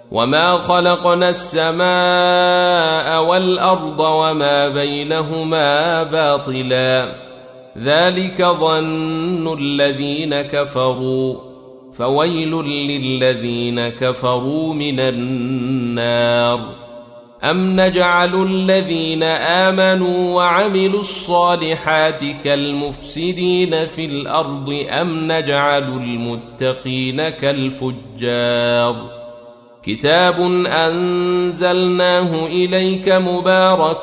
وما خلقنا السماء والأرض وما بينهما باطلا ذلك ظن الذين كفروا فويل للذين كفروا من النار أم نجعل الذين آمنوا وعملوا الصالحات كالمفسدين في الأرض أم نجعل المتقين كالفجار كتاب أنزلناه إليك مبارك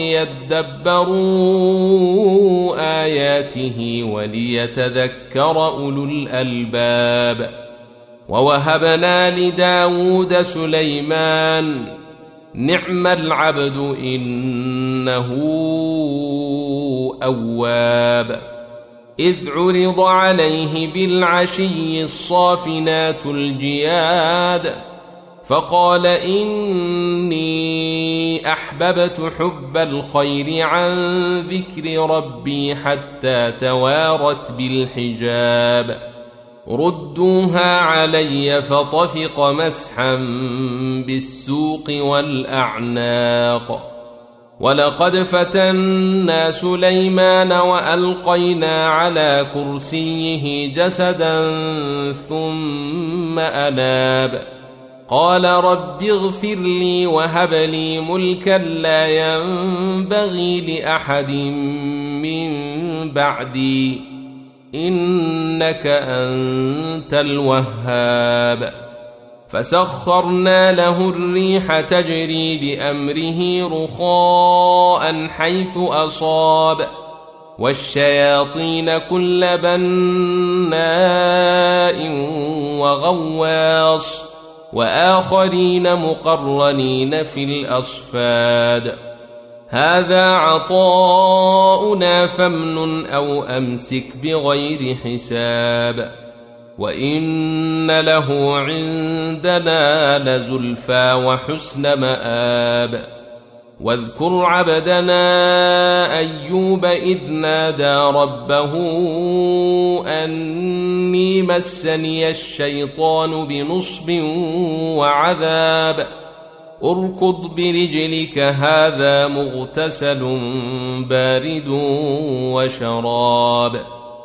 ليدبروا آياته وليتذكر أولو الألباب ووهبنا لداود سليمان نعم العبد إنه أواب إذ عرض عليه بالعشي الصافنات الجياد فقال إني أحببت حب الخير عن ذكر ربي حتى توارت بالحجاب ردوها علي فطفق مسحا بالسوق والأعناق ولقد فتنا سليمان وألقينا على كرسيه جسدا ثم أناب قال رب اغفر لي وهب لي ملكا لا ينبغي لأحد من بعدي إنك أنت الوهاب فسخرنا له الريح تجري بأمره رخاء حيث أصاب والشياطين كل بناء وغواص وآخرين مقرنين في الأصفاد هذا عطاؤنا فامنن أو أمسك بغير حساب وإن له عندنا لزلفى وحسن مآب واذكر عبدنا أيوب إذ نادى ربه أني مسني الشيطان بنصب وعذاب اركض برجلك هذا مغتسل بارد وشراب